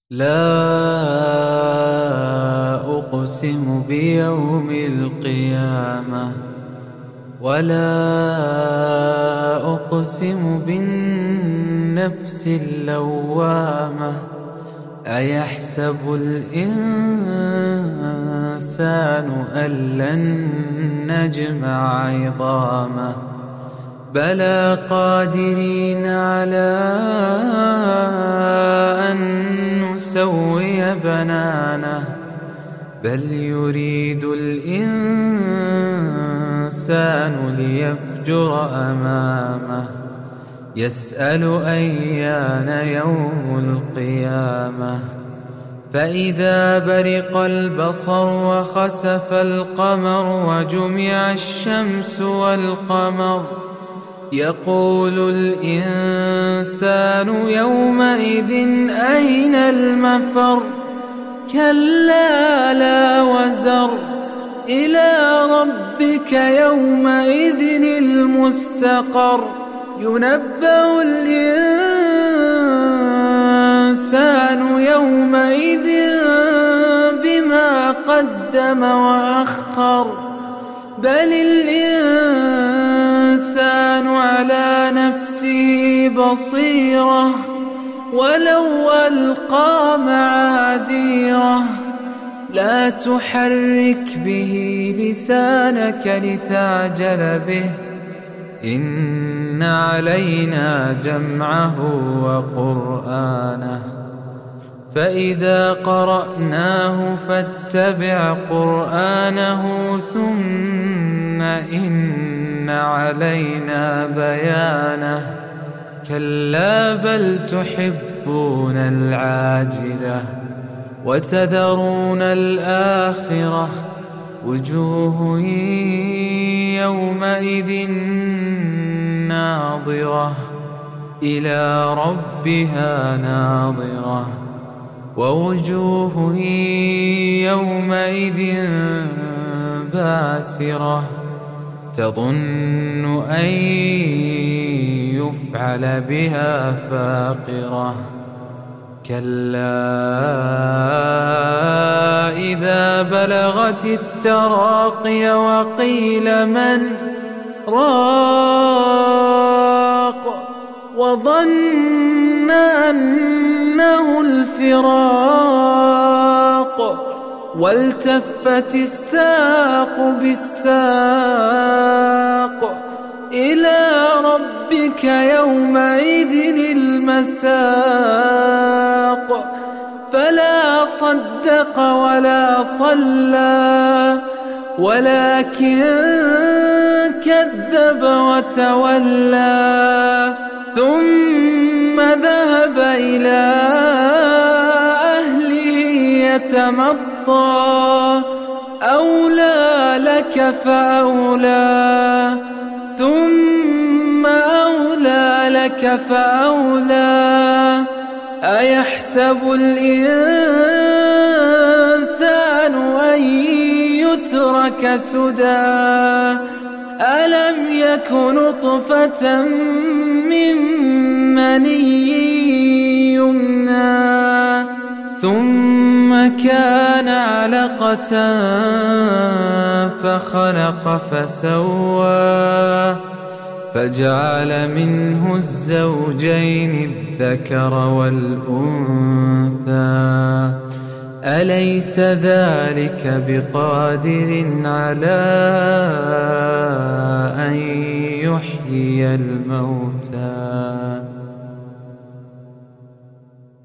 لا أقسم بيوم القيامة ولا أقسم بالنفس اللوامة. أيحسب الإنسان أن لن نجمع عظامه بلى قادرين على أن نسوي بنانه بل يريد الإنسان ليفجر أمامه يسأل أيان يوم القيامة. فإذا برق البصر وخسف القمر وجمع الشمس والقمر يقول الإنسان يومئذ أين المفر. كلا لا وزر إلى ربك يومئذ المستقر. ينبأ الإنسان يومئذ بما قدم وأخر بل الإنسان على نفسه بصيرة ولو ألقى معاذيره. لا تحرك به لسانك لتعجل به إن علينا جمعه وقرآنه فإذا قرأناه فاتبع قرآنه ثم إن علينا بيانه. كلا بل تحبون العاجلة وتذرون الآخرة وجوه يومئذ ناظرة إلى ربها ناظرة ووجوه يومئذ باسرة تظن أن يفعل بها فاقرة. كلا إذا بلغت التراقي وقيل من راق وظن أنه الفراق والتفت الساق بالساق إلى ربك يومئذ المساق. فلا صدق ولا صلى ولكن كذب وتولى ثم ذهب إلى أهله يتمطى. أولى لك فأولى ثم أولى لك فأولى. أيحسب الإنسان أن يترك سدى ألم يك نطفة من مني يمنى ثم كان علقة فخلق فسوى فجعل منه الزوجين الذكر والأنثى. أليس ذلك بقادر على أن يحيي الموتى.